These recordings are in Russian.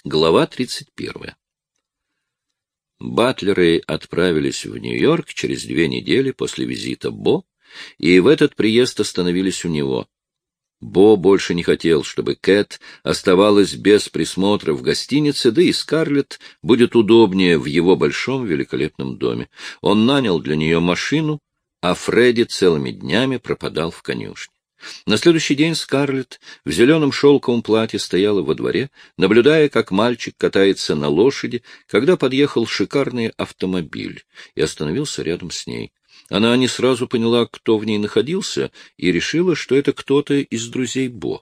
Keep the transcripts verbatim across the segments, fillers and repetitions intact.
Глава тридцать первая. Батлеры отправились в Нью-Йорк через две недели после визита Бо, и в этот приезд остановились у него. Бо больше не хотел, чтобы Кэт оставалась без присмотра в гостинице, да и Скарлетт будет удобнее в его большом великолепном доме. Он нанял для нее машину, а Фредди целыми днями пропадал в конюшне. На следующий день Скарлетт в зеленом шелковом платье стояла во дворе, наблюдая, как мальчик катается на лошади, когда подъехал шикарный автомобиль и остановился рядом с ней. Она не сразу поняла, кто в ней находился, и решила, что это кто-то из друзей Бо.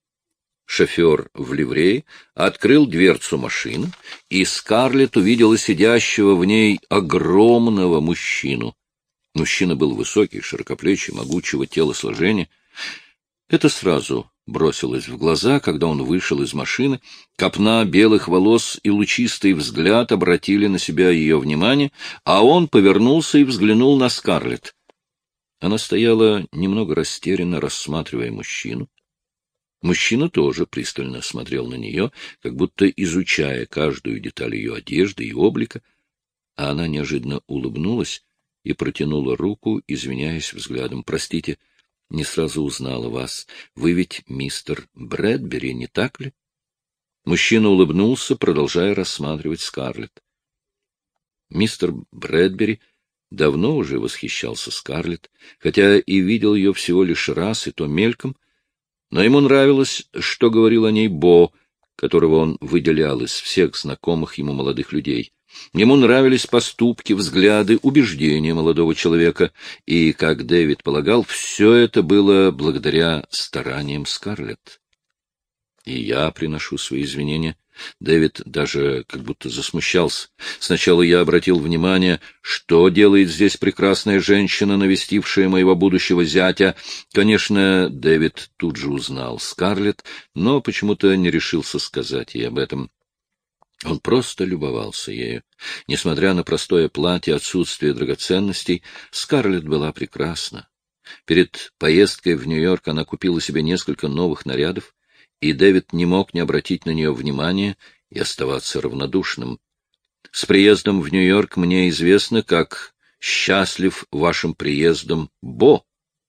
Шофер в ливрее открыл дверцу машины, и Скарлетт увидела сидящего в ней огромного мужчину. Мужчина был высокий, широкоплечий, могучего телосложения. Это сразу бросилось в глаза, когда он вышел из машины. Копна белых волос и лучистый взгляд обратили на себя ее внимание, а он повернулся и взглянул на Скарлетт. Она стояла немного растерянно, рассматривая мужчину. Мужчина тоже пристально смотрел на нее, как будто изучая каждую деталь ее одежды и облика, а она неожиданно улыбнулась и протянула руку, извиняясь взглядом. — Простите, не сразу узнала вас. Вы ведь мистер Брэдбери, не так ли? Мужчина улыбнулся, продолжая рассматривать Скарлетт. Мистер Брэдбери давно уже восхищался Скарлетт, хотя и видел ее всего лишь раз, и то мельком, но ему нравилось, что говорил о ней Бо, которого он выделял из всех знакомых ему молодых людей. Ему нравились поступки, взгляды, убеждения молодого человека, и, как Дэвид полагал, все это было благодаря стараниям Скарлетт. И я приношу свои извинения. Дэвид даже как будто засмущался. Сначала я обратил внимание, что делает здесь прекрасная женщина, навестившая моего будущего зятя. Конечно, Дэвид тут же узнал Скарлетт, но почему-то не решился сказать ей об этом. Он просто любовался ею. Несмотря на простое платье, отсутствие драгоценностей, Скарлетт была прекрасна. Перед поездкой в Нью-Йорк она купила себе несколько новых нарядов, и Дэвид не мог не обратить на нее внимания и оставаться равнодушным. «С приездом в Нью-Йорк мне известно, как счастлив вашим приездом Бо.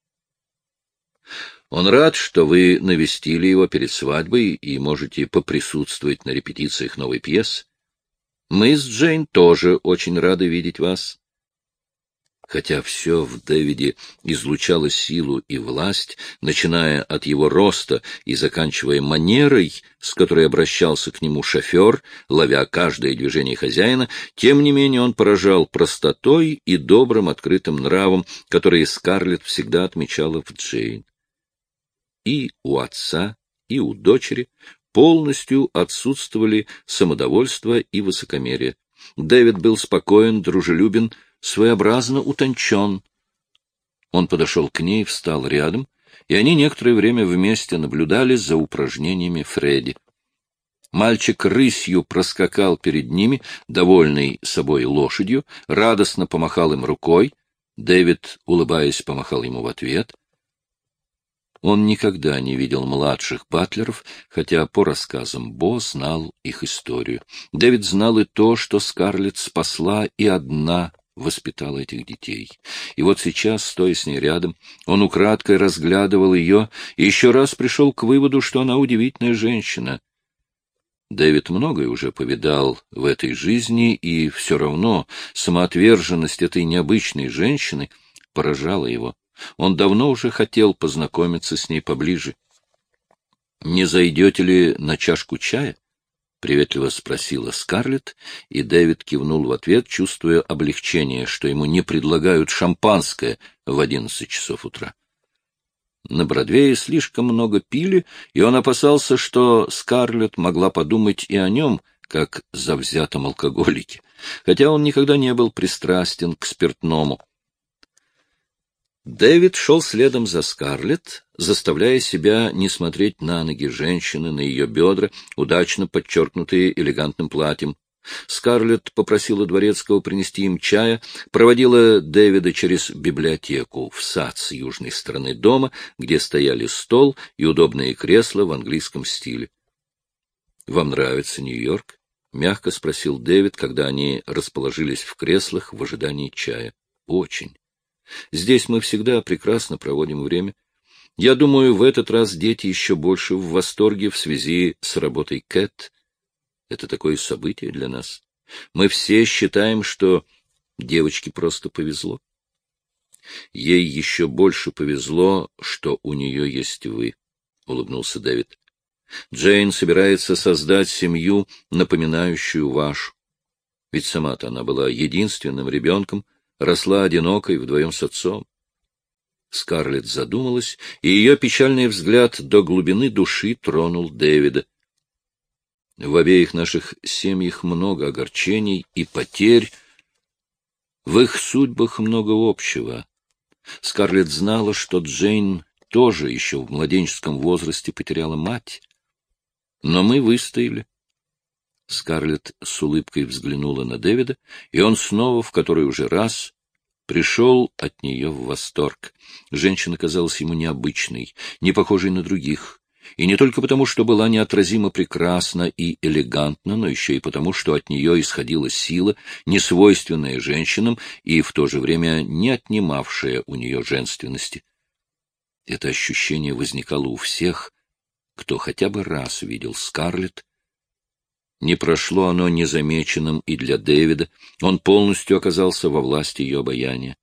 Он рад, что вы навестили его перед свадьбой и можете поприсутствовать на репетициях новой пьесы. Мы с Джейн тоже очень рады видеть вас». Хотя все в Дэвиде излучало силу и власть, начиная от его роста и заканчивая манерой, с которой обращался к нему шофер, ловя каждое движение хозяина, тем не менее он поражал простотой и добрым открытым нравом, которые Скарлетт всегда отмечала в Джейн. И у отца, и у дочери полностью отсутствовали самодовольство и высокомерие. Дэвид был спокоен, дружелюбен, своеобразно утончен. Он подошел к ней, встал рядом, и они некоторое время вместе наблюдали за упражнениями Фредди. Мальчик рысью проскакал перед ними, довольный собой лошадью, радостно помахал им рукой. Дэвид, улыбаясь, помахал ему в ответ. Он никогда не видел младших батлеров, хотя по рассказам Бо знал их историю. Дэвид знал и то, что Скарлетт спасла и одна воспитала этих детей. И вот сейчас, стоя с ней рядом, он украдкой разглядывал ее и еще раз пришел к выводу, что она удивительная женщина. Дэвид многое уже повидал в этой жизни, и все равно самоотверженность этой необычной женщины поражала его. Он давно уже хотел познакомиться с ней поближе. — Не зайдете ли на чашку чая? — приветливо спросила Скарлетт, и Дэвид кивнул в ответ, чувствуя облегчение, что ему не предлагают шампанское в одиннадцать часов утра. На Бродвее слишком много пили, и он опасался, что Скарлетт могла подумать и о нем, как завзятом алкоголике, хотя он никогда не был пристрастен к спиртному. Дэвид шел следом за Скарлетт, заставляя себя не смотреть на ноги женщины, на ее бедра, удачно подчеркнутые элегантным платьем. Скарлетт попросила дворецкого принести им чая, проводила Дэвида через библиотеку в сад с южной стороны дома, где стояли стол и удобные кресла в английском стиле. — Вам нравится Нью-Йорк? — мягко спросил Дэвид, когда они расположились в креслах в ожидании чая. — Очень. Здесь мы всегда прекрасно проводим время. Я думаю, в этот раз дети еще больше в восторге в связи с работой Кэт. Это такое событие для нас. Мы все считаем, что девочке просто повезло. Ей еще больше повезло, что у нее есть вы, — улыбнулся Дэвид. Джейн собирается создать семью, напоминающую вашу. Ведь сама-то она была единственным ребенком, росла одинокой вдвоем с отцом. Скарлетт задумалась, и ее печальный взгляд до глубины души тронул Дэвида. В обеих наших семьях много огорчений и потерь. В их судьбах много общего. Скарлетт знала, что Джейн тоже еще в младенческом возрасте потеряла мать. Но мы выстояли. Скарлетт с улыбкой взглянула на Дэвида, и он снова, в который уже раз, пришел от нее в восторг. Женщина казалась ему необычной, не похожей на других. И не только потому, что была неотразимо прекрасна и элегантна, но еще и потому, что от нее исходила сила, несвойственная женщинам и в то же время не отнимавшая у нее женственности. Это ощущение возникало у всех, кто хотя бы раз видел Скарлетт. Не прошло оно незамеченным и для Дэвида, он полностью оказался во власти ее обаяния.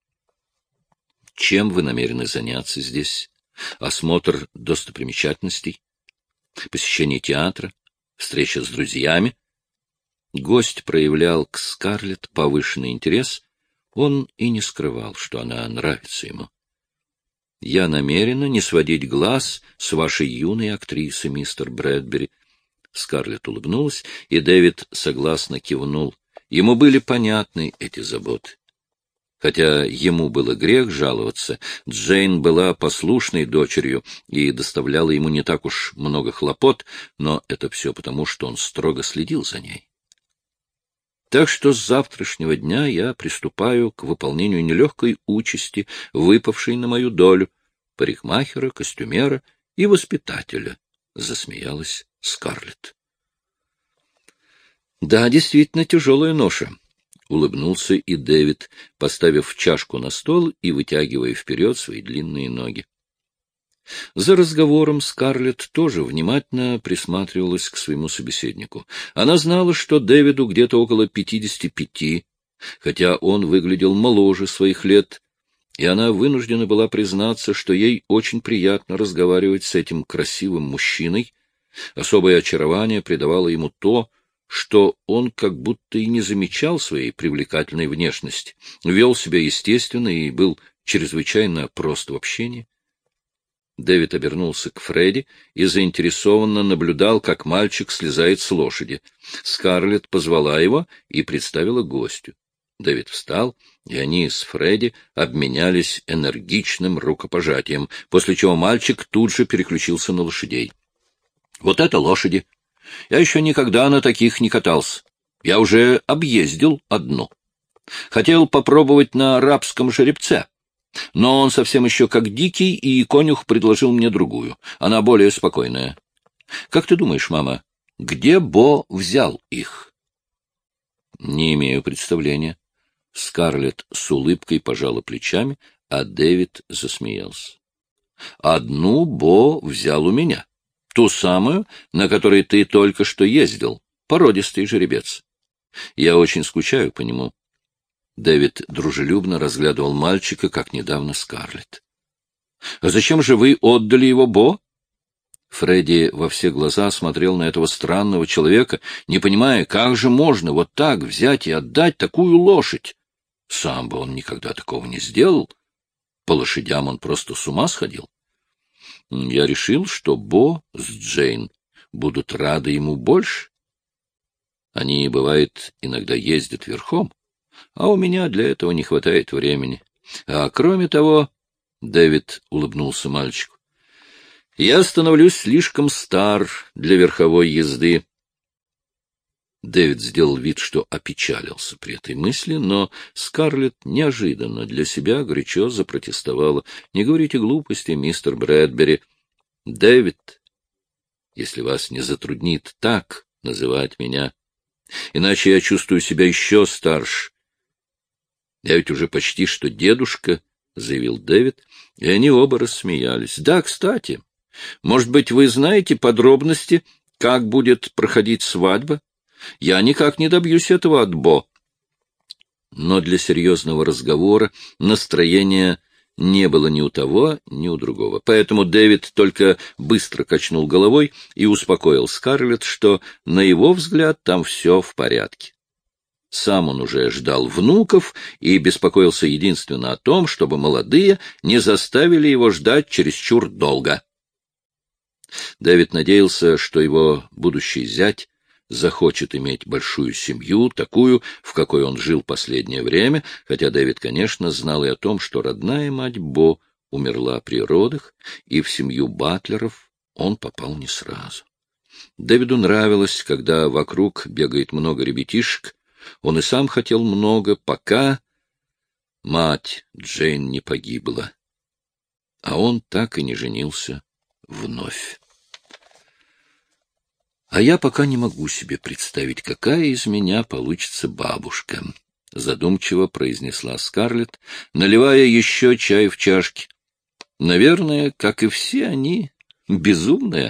Чем вы намерены заняться здесь? Осмотр достопримечательностей? Посещение театра? Встреча с друзьями? Гость проявлял к Скарлетт повышенный интерес, он и не скрывал, что она нравится ему. Я намерена не сводить глаз с вашей юной актрисы, мистер Брэдбери. Скарлетт улыбнулась, и Дэвид согласно кивнул. Ему были понятны эти заботы. Хотя ему было грех жаловаться, Джейн была послушной дочерью и доставляла ему не так уж много хлопот, но это все потому, что он строго следил за ней. Так что с завтрашнего дня я приступаю к выполнению нелегкой участи, выпавшей на мою долю, парикмахера, костюмера и воспитателя, — засмеялась Скарлетт. — Да, действительно тяжелая ноша, — улыбнулся и Дэвид, поставив чашку на стол и вытягивая вперед свои длинные ноги. За разговором Скарлетт тоже внимательно присматривалась к своему собеседнику. Она знала, что Дэвиду где-то около пятидесяти пяти, хотя он выглядел моложе своих лет, и она вынуждена была признаться, что ей очень приятно разговаривать с этим красивым мужчиной. Особое очарование придавало ему то, что он как будто и не замечал своей привлекательной внешности, вел себя естественно и был чрезвычайно прост в общении. Дэвид обернулся к Фредди и заинтересованно наблюдал, как мальчик слезает с лошади. Скарлетт позвала его и представила гостю. Дэвид встал, и они с Фредди обменялись энергичным рукопожатием, после чего мальчик тут же переключился на лошадей. — Вот это лошади! Я еще никогда на таких не катался. Я уже объездил одну. Хотел попробовать на арабском жеребце. Но он совсем еще как дикий, и конюх предложил мне другую. Она более спокойная. Как ты думаешь, мама, где Бо взял их? Не имею представления. Скарлетт с улыбкой пожала плечами, а Дэвид засмеялся. Одну Бо взял у меня. Ту самую, на которой ты только что ездил. Породистый жеребец. Я очень скучаю по нему. Дэвид дружелюбно разглядывал мальчика, как недавно Скарлетт. — А зачем же вы отдали его Бо? Фредди во все глаза смотрел на этого странного человека, не понимая, как же можно вот так взять и отдать такую лошадь. Сам бы он никогда такого не сделал. По лошадям он просто с ума сходил. Я решил, что Бо с Джейн будут рады ему больше. Они, бывает, иногда ездят верхом. А у меня для этого не хватает времени. А кроме того, — Дэвид улыбнулся мальчику, — я становлюсь слишком стар для верховой езды. Дэвид сделал вид, что опечалился при этой мысли, но Скарлетт неожиданно для себя горячо запротестовала. — Не говорите глупости, мистер Брэдбери. Дэвид, если вас не затруднит так называть меня. Иначе я чувствую себя еще старше. Я ведь уже почти что дедушка, — заявил Дэвид, и они оба рассмеялись. — Да, кстати, может быть, вы знаете подробности, как будет проходить свадьба? Я никак не добьюсь этого от Бо. Но для серьезного разговора настроение не было ни у того, ни у другого. Поэтому Дэвид только быстро качнул головой и успокоил Скарлетт, что, на его взгляд, там все в порядке. Сам он уже ждал внуков и беспокоился единственно о том, чтобы молодые не заставили его ждать чересчур долго. Дэвид надеялся, что его будущий зять захочет иметь большую семью, такую, в какой он жил последнее время, хотя Дэвид, конечно, знал и о том, что родная мать Бо умерла при родах, и в семью Батлеров он попал не сразу. Дэвиду нравилось, когда вокруг бегает много ребятишек. Он и сам хотел много, пока мать Джейн не погибла. А он так и не женился вновь. А я пока не могу себе представить, какая из меня получится бабушка, — задумчиво произнесла Скарлетт, наливая еще чай в чашки. Наверное, как и все они, безумная.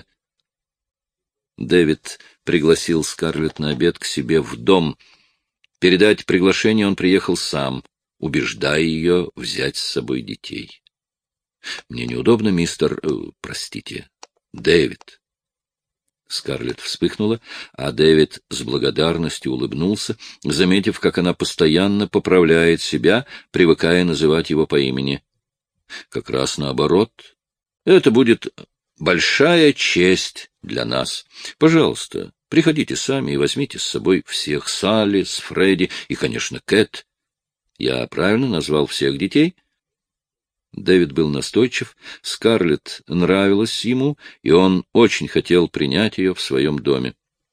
Дэвид пригласил Скарлетт на обед к себе в дом. Передать приглашение он приехал сам, убеждая ее взять с собой детей. — Мне неудобно, мистер... Э, простите, Дэвид. Скарлетт вспыхнула, а Дэвид с благодарностью улыбнулся, заметив, как она постоянно поправляет себя, привыкая называть его по имени. Как раз наоборот. Это будет большая честь для нас. Пожалуйста, приходите сами и возьмите с собой всех: Салли, с Фредди и, конечно, Кэт. Я правильно назвал всех детей? Дэвид был настойчив, Скарлетт нравилась ему, и он очень хотел принять ее в своем доме.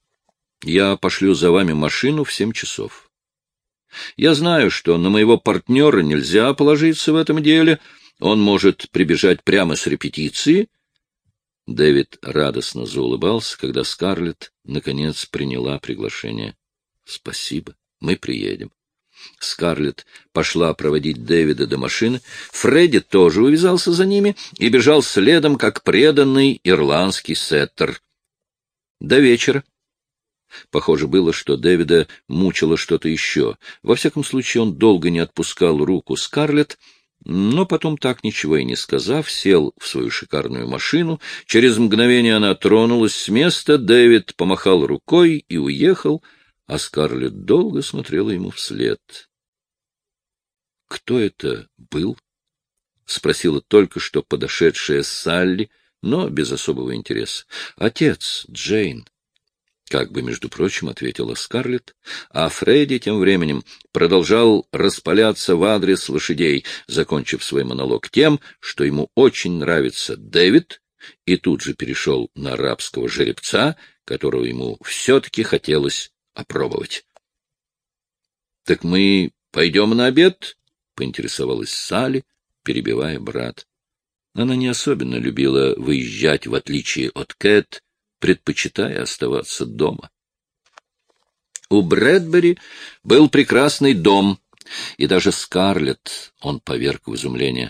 Я пошлю за вами машину в семь часов. Я знаю, что на моего партнера нельзя положиться в этом деле, он может прибежать прямо с репетиции. Дэвид радостно заулыбался, когда Скарлетт наконец приняла приглашение. — Спасибо, мы приедем. Скарлетт пошла проводить Дэвида до машины. Фредди тоже увязался за ними и бежал следом, как преданный ирландский сеттер. До вечера. Похоже было, что Дэвида мучило что-то еще. Во всяком случае, он долго не отпускал руку Скарлетт, но потом, так ничего и не сказав, сел в свою шикарную машину. Через мгновение она тронулась с места, Дэвид помахал рукой и уехал, а Скарлетт долго смотрела ему вслед. — Кто это был? — спросила только что подошедшая Салли, но без особого интереса. — Отец, Джейн. Как бы, между прочим, ответила Скарлетт, а Фредди тем временем продолжал распаляться в адрес лошадей, закончив свой монолог тем, что ему очень нравится Дэвид, и тут же перешел на арабского жеребца, которого ему все-таки хотелось опробовать. — Так мы пойдем на обед? — поинтересовалась Салли, перебивая брат. Она не особенно любила выезжать, в отличие от Кэт, предпочитая оставаться дома. У Брэдбери был прекрасный дом, и даже Скарлетт он поверг в изумление.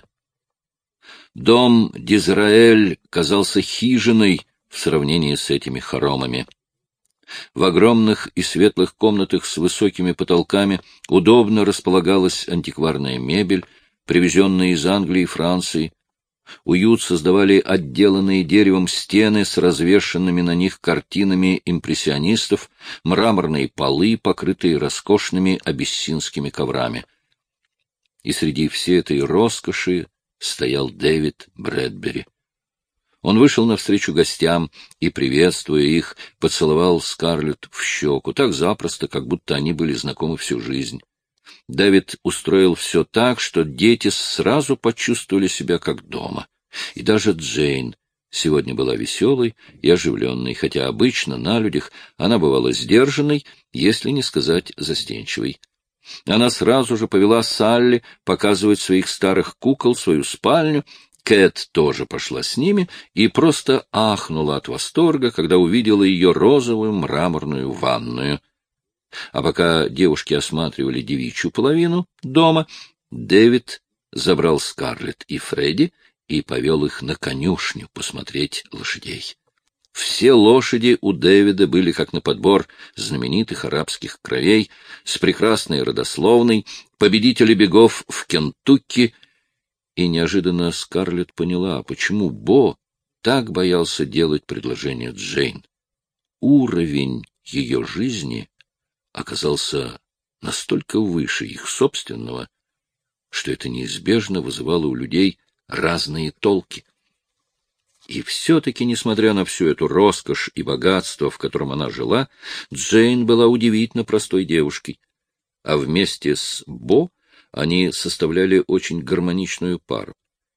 Дом Дизраэль казался хижиной в сравнении с этими хоромами. В огромных и светлых комнатах с высокими потолками удобно располагалась антикварная мебель, привезенная из Англии и Франции. Уют создавали отделанные деревом стены с развешанными на них картинами импрессионистов, мраморные полы, покрытые роскошными абиссинскими коврами. И среди всей этой роскоши стоял Дэвид Брэдбери. Он вышел навстречу гостям и, приветствуя их, поцеловал Скарлетт в щеку, так запросто, как будто они были знакомы всю жизнь. Дэвид устроил все так, что дети сразу почувствовали себя как дома. И даже Джейн сегодня была веселой и оживленной, хотя обычно на людях она бывала сдержанной, если не сказать застенчивой. Она сразу же повела Салли показывать своих старых кукол, свою спальню, Кэт тоже пошла с ними и просто ахнула от восторга, когда увидела ее розовую мраморную ванную. А пока девушки осматривали девичью половину дома, Дэвид забрал Скарлетт и Фредди и повел их на конюшню посмотреть лошадей. Все лошади у Дэвида были как на подбор знаменитых арабских кровей, с прекрасной родословной, победители бегов в Кентукки, и неожиданно Скарлетт поняла, почему Бо так боялся делать предложение Джейн. Уровень ее жизни оказался настолько выше их собственного, что это неизбежно вызывало у людей разные толки. И все-таки, несмотря на всю эту роскошь и богатство, в котором она жила, Джейн была удивительно простой девушкой, а вместе с Бо они составляли очень гармоничную пару.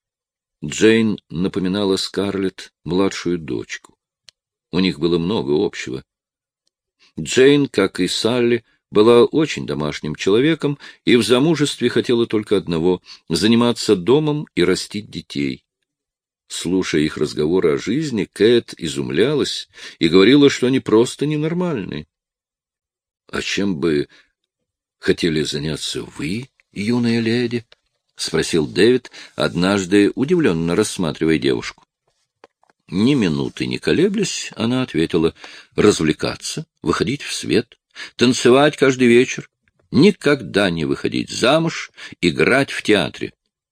Джейн напоминала Скарлетт младшую дочку. У них было много общего. Джейн, как и Салли, была очень домашним человеком и в замужестве хотела только одного — заниматься домом и растить детей. Слушая их разговоры о жизни, Кэт изумлялась и говорила, что они просто ненормальные. — А чем бы хотели заняться вы, юная леди? — спросил Дэвид, однажды удивленно рассматривая девушку. Ни минуты не колеблясь, она ответила: развлекаться, выходить в свет, танцевать каждый вечер, никогда не выходить замуж, играть в театре.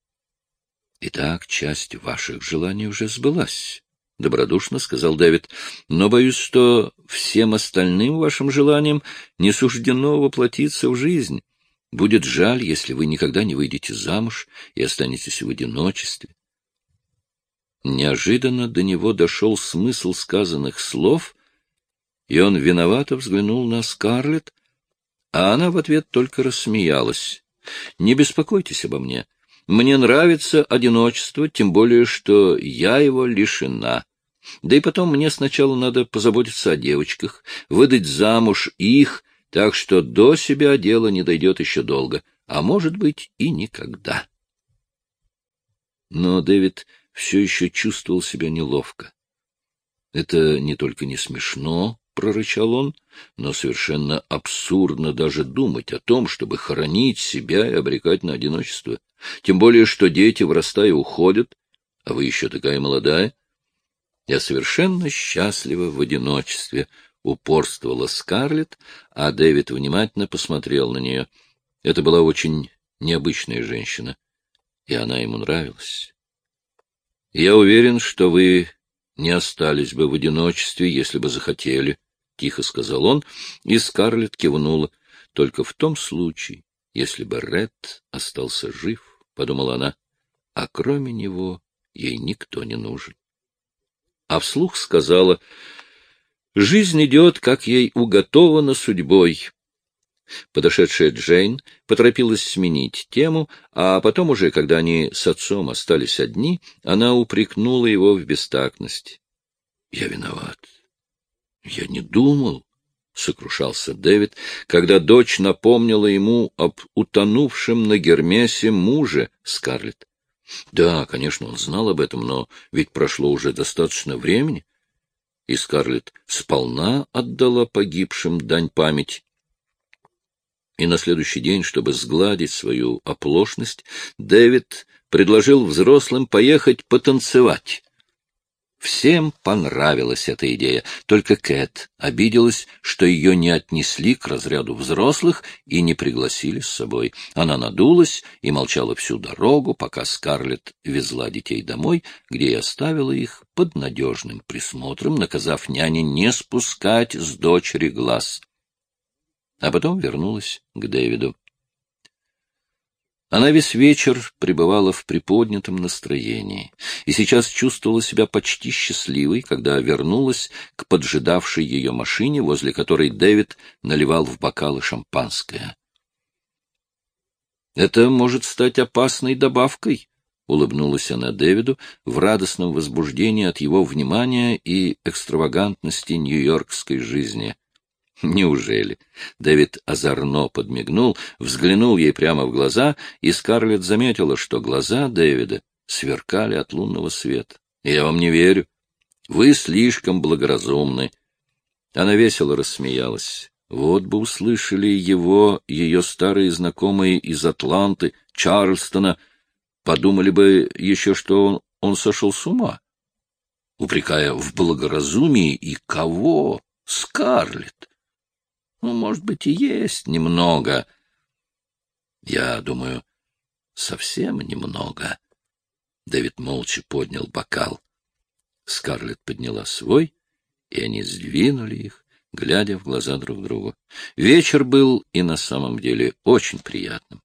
— Итак, часть ваших желаний уже сбылась, — добродушно сказал Дэвид, — но боюсь, что всем остальным вашим желаниям не суждено воплотиться в жизнь. Будет жаль, если вы никогда не выйдете замуж и останетесь в одиночестве. Неожиданно до него дошел смысл сказанных слов, и он виновато взглянул на Скарлетт, а она в ответ только рассмеялась. — Не беспокойтесь обо мне. Мне нравится одиночество, тем более, что я его лишена. Да и потом мне сначала надо позаботиться о девочках, выдать замуж их, так что до себя дело не дойдет еще долго, а может быть и никогда. Но Дэвид все еще чувствовал себя неловко. Это не только не смешно, — прорычал он, — но совершенно абсурдно даже думать о том, чтобы хоронить себя и обрекать на одиночество. Тем более, что дети, вырастая, уходят, а вы еще такая молодая. Я совершенно счастлива в одиночестве, — упорствовала Скарлетт, а Дэвид внимательно посмотрел на нее. Это была очень необычная женщина, и она ему нравилась. — Я уверен, что вы не остались бы в одиночестве, если бы захотели, — тихо сказал он, и Скарлетт кивнула. — Только в том случае, если бы Ред остался жив, — подумала она, — а кроме него ей никто не нужен. А вслух сказала: — Жизнь идет, как ей уготовано судьбой. Подошедшая Джейн поторопилась сменить тему, а потом уже, когда они с отцом остались одни, она упрекнула его в бестактности. — Я виноват. Я не думал, — сокрушался Дэвид, когда дочь напомнила ему об утонувшем на Гермесе муже Скарлетт. Да, конечно, он знал об этом, но ведь прошло уже достаточно времени, и Скарлетт сполна отдала погибшим дань памяти. И на следующий день, чтобы сгладить свою оплошность, Дэвид предложил взрослым поехать потанцевать. Всем понравилась эта идея, только Кэт обиделась, что ее не отнесли к разряду взрослых и не пригласили с собой. Она надулась и молчала всю дорогу, пока Скарлетт везла детей домой, где и оставила их под надежным присмотром, наказав няне не спускать с дочери глаз. А потом вернулась к Дэвиду. Она весь вечер пребывала в приподнятом настроении и сейчас чувствовала себя почти счастливой, когда вернулась к поджидавшей ее машине, возле которой Дэвид наливал в бокалы шампанское. «Это может стать опасной добавкой», — улыбнулась она Дэвиду в радостном возбуждении от его внимания и экстравагантности нью-йоркской жизни. Неужели? Дэвид озорно подмигнул, взглянул ей прямо в глаза, и Скарлетт заметила, что глаза Дэвида сверкали от лунного света. Я вам не верю. Вы слишком благоразумны. Она весело рассмеялась. Вот бы услышали его, ее старые знакомые из Атланты, Чарльстона, подумали бы еще, что он, он сошел с ума, упрекая в благоразумии и кого? Скарлетт. Ну, может быть, и есть немного. Я думаю, совсем немного. Дэвид молча поднял бокал. Скарлетт подняла свой, и они сдвинули их, глядя в глаза друг другу. Вечер был и на самом деле очень приятным.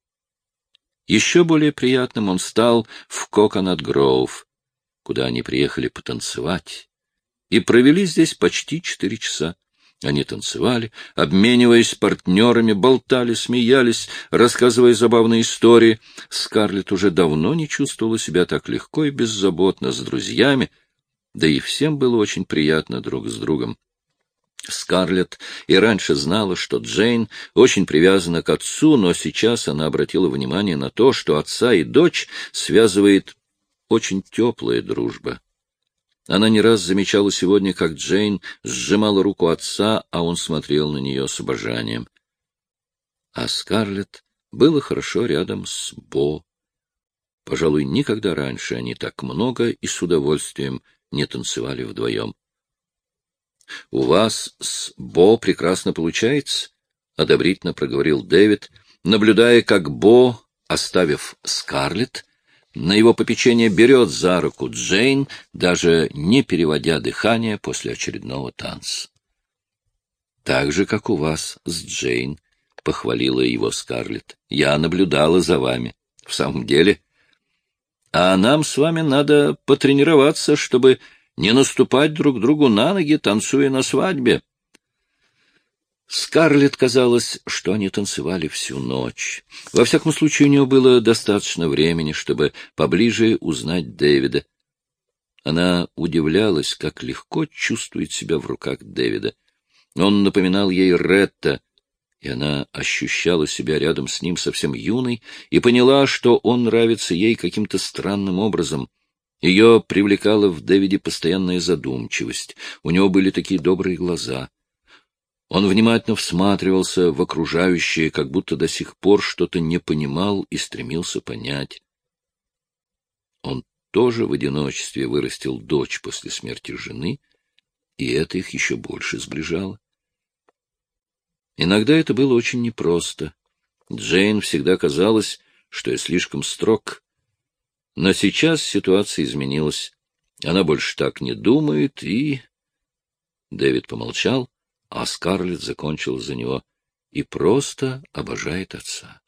Еще более приятным он стал в Коконат-Гроув, куда они приехали потанцевать, и провели здесь почти четыре часа. Они танцевали, обмениваясь партнерами, болтали, смеялись, рассказывая забавные истории. Скарлетт уже давно не чувствовала себя так легко и беззаботно с друзьями, да и всем было очень приятно друг с другом. Скарлетт и раньше знала, что Джейн очень привязана к отцу, но сейчас она обратила внимание на то, что отца и дочь связывает очень теплая дружба. Она не раз замечала сегодня, как Джейн сжимала руку отца, а он смотрел на нее с обожанием. А Скарлетт было хорошо рядом с Бо. Пожалуй, никогда раньше они так много и с удовольствием не танцевали вдвоем. — У вас с Бо прекрасно получается, — одобрительно проговорил Дэвид, наблюдая, как Бо, оставив Скарлетт, на его попечение берет за руку Джейн, даже не переводя дыхание после очередного танца. — Так же, как у вас с Джейн, — похвалила его Скарлетт. — Я наблюдала за вами. В самом деле. А нам с вами надо потренироваться, чтобы не наступать друг другу на ноги, танцуя на свадьбе. Скарлетт казалось, что они танцевали всю ночь. Во всяком случае, у нее было достаточно времени, чтобы поближе узнать Дэвида. Она удивлялась, как легко чувствует себя в руках Дэвида. Он напоминал ей Ретта, и она ощущала себя рядом с ним совсем юной и поняла, что он нравится ей каким-то странным образом. Ее привлекала в Дэвиде постоянная задумчивость, у него были такие добрые глаза. Он внимательно всматривался в окружающее, как будто до сих пор что-то не понимал и стремился понять. Он тоже в одиночестве вырастил дочь после смерти жены, и это их еще больше сближало. Иногда это было очень непросто. Джейн всегда казалось, что я слишком строг. Но сейчас ситуация изменилась. Она больше так не думает, и... Дэвид помолчал, а Скарлетт закончила за него, и просто обожает отца.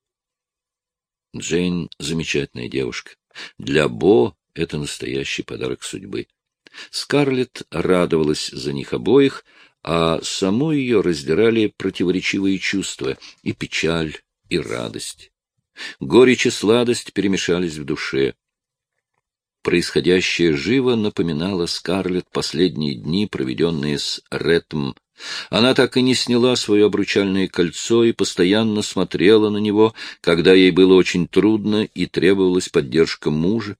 Джейн — замечательная девушка. Для Бо это настоящий подарок судьбы. Скарлетт радовалась за них обоих, а саму ее раздирали противоречивые чувства — и печаль, и радость. Горечь и сладость перемешались в душе. Происходящее живо напоминало Скарлетт последние дни, проведенные с Реттом. Она так и не сняла свое обручальное кольцо и постоянно смотрела на него, когда ей было очень трудно и требовалась поддержка мужа.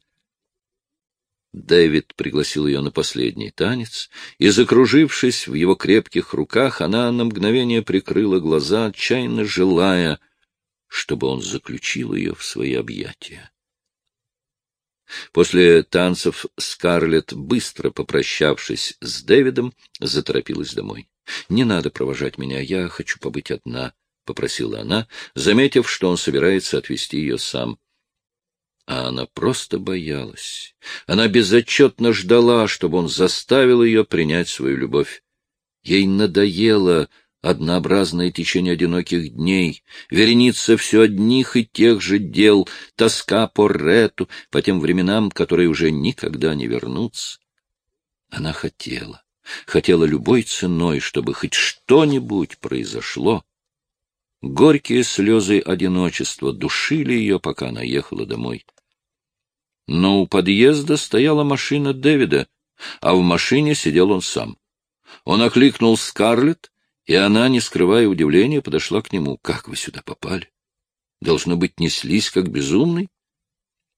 Дэвид пригласил ее на последний танец, и, закружившись в его крепких руках, она на мгновение прикрыла глаза, отчаянно желая, чтобы он заключил ее в свои объятия. После танцев Скарлетт, быстро попрощавшись с Дэвидом, заторопилась домой. — Не надо провожать меня, я хочу побыть одна, — попросила она, заметив, что он собирается отвезти ее сам. А она просто боялась. Она безотчетно ждала, чтобы он заставил ее принять свою любовь. Ей надоело однообразное течение одиноких дней, вереница все одних и тех же дел, тоска по Ретту, по тем временам, которые уже никогда не вернутся. Она хотела, хотела любой ценой, чтобы хоть что-нибудь произошло. Горькие слезы одиночества душили ее, пока она ехала домой. Но у подъезда стояла машина Дэвида, а в машине сидел он сам. Он окликнул Скарлетт, и она, не скрывая удивления, подошла к нему. — Как вы сюда попали? Должно быть, неслись, как безумный?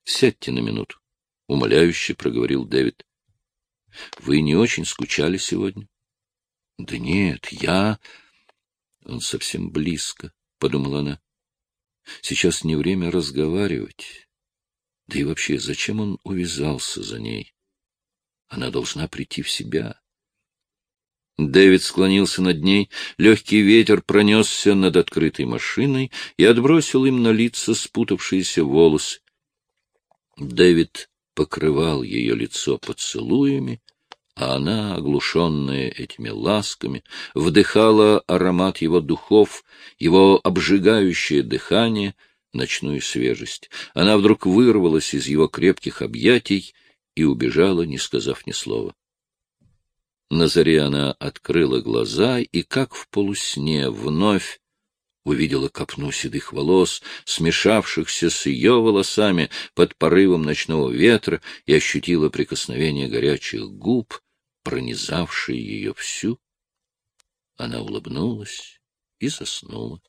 Сядьте на минуту, — умоляюще проговорил Дэвид. — Вы не очень скучали сегодня? — Да нет, я... Он совсем близко, — подумала она. Сейчас не время разговаривать. Да и вообще, зачем он увязался за ней? Она должна прийти в себя. Дэвид склонился над ней, легкий ветер пронесся над открытой машиной и отбросил им на лица спутавшиеся волосы. Дэвид покрывал ее лицо поцелуями, а она, оглушенная этими ласками, вдыхала аромат его духов, его обжигающее дыхание, ночную свежесть. Она вдруг вырвалась из его крепких объятий и убежала, не сказав ни слова. На заре она открыла глаза и, как в полусне, вновь увидела копну седых волос, смешавшихся с ее волосами под порывом ночного ветра, и ощутила прикосновение горячих губ, пронизавшие ее всю. Она улыбнулась и заснула.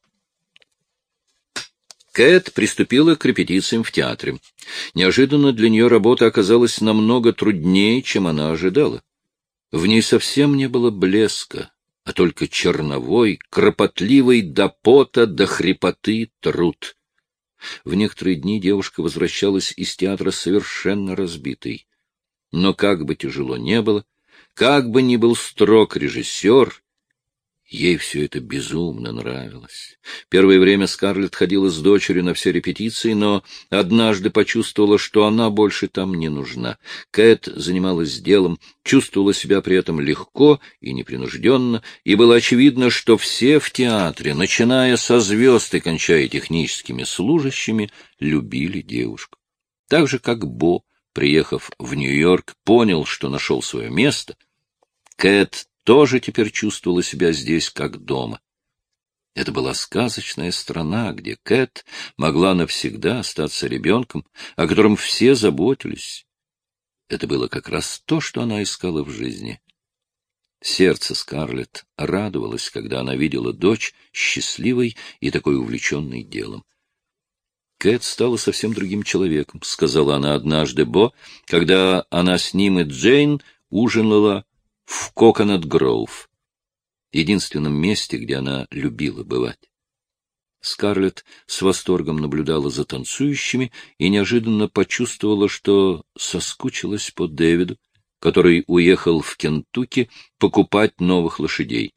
Кэт приступила к репетициям в театре. Неожиданно для нее работа оказалась намного труднее, чем она ожидала. В ней совсем не было блеска, а только черновой, кропотливый до пота, до хрипоты труд. В некоторые дни девушка возвращалась из театра совершенно разбитой. Но как бы тяжело не было, как бы ни был строг режиссер, ей все это безумно нравилось. Первое время Скарлетт ходила с дочерью на все репетиции, но однажды почувствовала, что она больше там не нужна. Кэт занималась делом, чувствовала себя при этом легко и непринужденно, и было очевидно, что все в театре, начиная со звезд и кончая техническими служащими, любили девушку. Так же, как Бо, приехав в Нью-Йорк, понял, что нашел свое место, Кэт тоже теперь чувствовала себя здесь как дома. Это была сказочная страна, где Кэт могла навсегда остаться ребенком, о котором все заботились. Это было как раз то, что она искала в жизни. Сердце Скарлетт радовалось, когда она видела дочь счастливой и такой увлеченной делом. «Кэт стала совсем другим человеком», — сказала она однажды Бо, когда она с ним и Джейн ужинала в Коконат-Гроув, единственном месте, где она любила бывать. Скарлетт с восторгом наблюдала за танцующими и неожиданно почувствовала, что соскучилась по Дэвиду, который уехал в Кентукки покупать новых лошадей.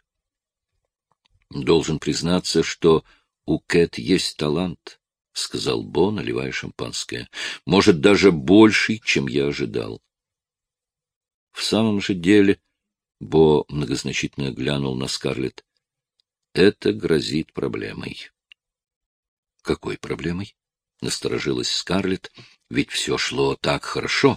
«Должен признаться, что у Кэт есть талант», — сказал Бо, наливая шампанское. — Может, даже больший, чем я ожидал. В самом же деле, Бо многозначительно глянул на Скарлетт, — это грозит проблемой. — Какой проблемой? — насторожилась Скарлетт, ведь все шло так хорошо.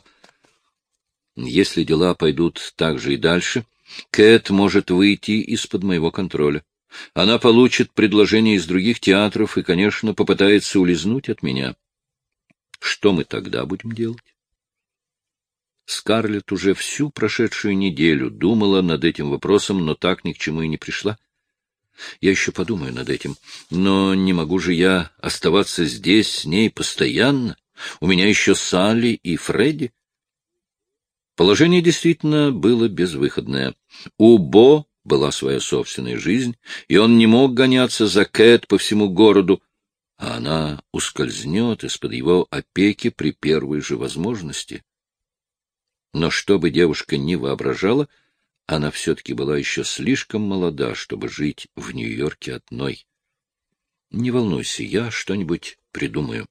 Если дела пойдут так же и дальше, Кэт может выйти из-под моего контроля. Она получит предложение из других театров и, конечно, попытается улизнуть от меня. Что мы тогда будем делать? Скарлетт уже всю прошедшую неделю думала над этим вопросом, но так ни к чему и не пришла. Я еще подумаю над этим, но не могу же я оставаться здесь с ней постоянно. У меня еще Салли и Фредди. Положение действительно было безвыходное. У Бо была своя собственная жизнь, и он не мог гоняться за Кэт по всему городу, а она ускользнет из-под его опеки при первой же возможности. Но что бы девушка ни воображала, она все-таки была еще слишком молода, чтобы жить в Нью-Йорке одной. Не волнуйся, я что-нибудь придумаю.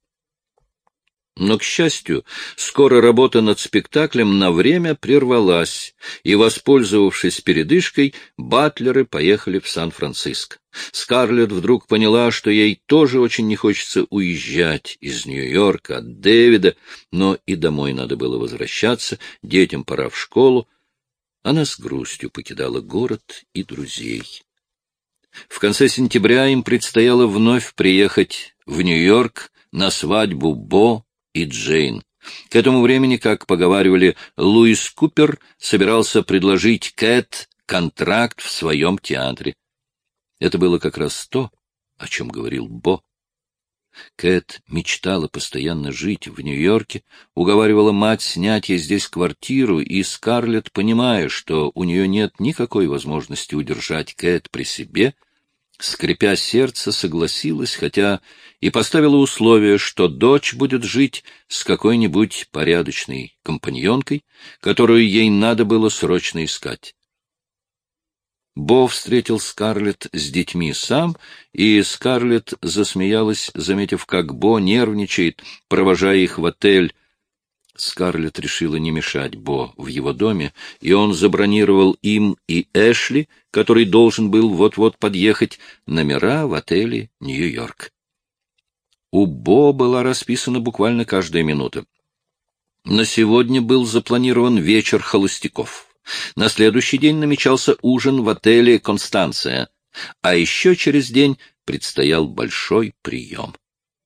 Но, к счастью, скоро работа над спектаклем на время прервалась, и, воспользовавшись передышкой, батлеры поехали в Сан-Франциско. Скарлетт вдруг поняла, что ей тоже очень не хочется уезжать из Нью-Йорка от Дэвида, но и домой надо было возвращаться, детям пора в школу. Она с грустью покидала город и друзей. В конце сентября им предстояло вновь приехать в Нью-Йорк на свадьбу Бо и Джейн. К этому времени, как поговаривали, Луис Купер собирался предложить Кэт контракт в своем театре. Это было как раз то, о чем говорил Бо. Кэт мечтала постоянно жить в Нью-Йорке, уговаривала мать снять ей здесь квартиру, и Скарлетт, понимая, что у нее нет никакой возможности удержать Кэт при себе, скрипя сердце, согласилась, хотя и поставила условие, что дочь будет жить с какой-нибудь порядочной компаньонкой, которую ей надо было срочно искать. Бо встретил Скарлетт с детьми сам, и Скарлетт засмеялась, заметив, как Бо нервничает, провожая их в отель. Скарлетт решила не мешать Бо в его доме, и он забронировал им и Эшли, который должен был вот-вот подъехать, номера в отеле «Нью-Йорк». У Бо была расписана буквально каждая минута. На сегодня был запланирован вечер холостяков. На следующий день намечался ужин в отеле «Констанция», а еще через день предстоял большой прием.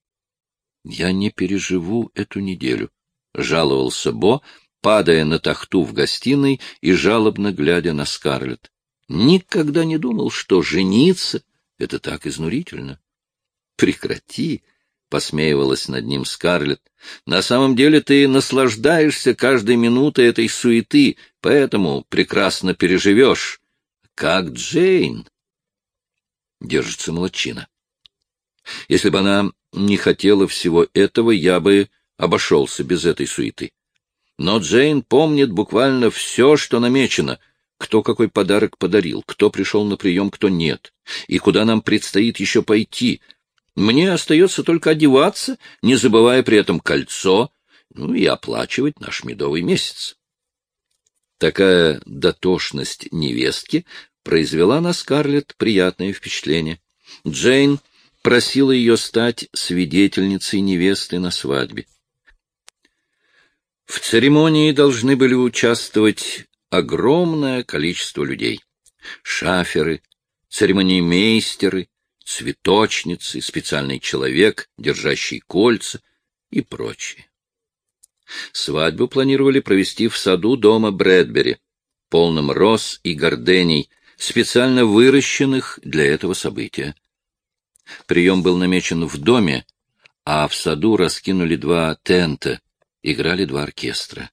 «Я не переживу эту неделю», — жаловался Бо, падая на тахту в гостиной и жалобно глядя на Скарлетт. «Никогда не думал, что жениться — это так изнурительно». «Прекрати», — посмеивалась над ним Скарлетт. «На самом деле ты наслаждаешься каждой минутой этой суеты, поэтому прекрасно переживешь. Как Джейн». Держится молодчина. Если бы она не хотела всего этого, я бы обошелся без этой суеты. Но Джейн помнит буквально все, что намечено. Кто какой подарок подарил, кто пришел на прием, кто нет, и куда нам предстоит еще пойти. Мне остается только одеваться, не забывая при этом кольцо, ну и оплачивать наш медовый месяц. Такая дотошность невестки произвела на Скарлетт приятное впечатление. Джейн просила ее стать свидетельницей невесты на свадьбе. В церемонии должны были участвовать огромное количество людей. Шаферы, церемониймейстеры, цветочницы, специальный человек, держащий кольца и прочее. Свадьбу планировали провести в саду дома Брэдбери, полном роз и гордений, специально выращенных для этого события. Прием был намечен в доме, а в саду раскинули два тента, играли два оркестра.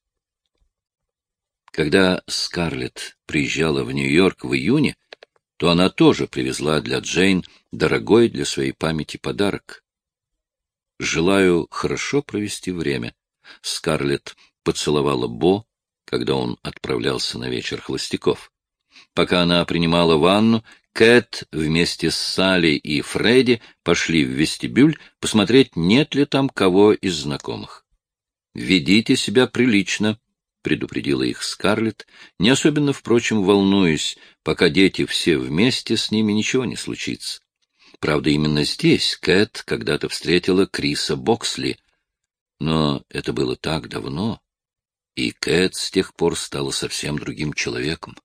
Когда Скарлетт приезжала в Нью-Йорк в июне, то она тоже привезла для Джейн дорогой для своей памяти подарок. «Желаю хорошо провести время», — Скарлетт поцеловала Бо, когда он отправлялся на вечер холостяков. Пока она принимала ванну, Кэт вместе с Салли и Фредди пошли в вестибюль посмотреть, нет ли там кого из знакомых. «Ведите себя прилично», — предупредила их Скарлетт, не особенно, впрочем, волнуясь, пока дети все вместе, с ними ничего не случится. Правда, именно здесь Кэт когда-то встретила Криса Боксли, но это было так давно, и Кэт с тех пор стала совсем другим человеком.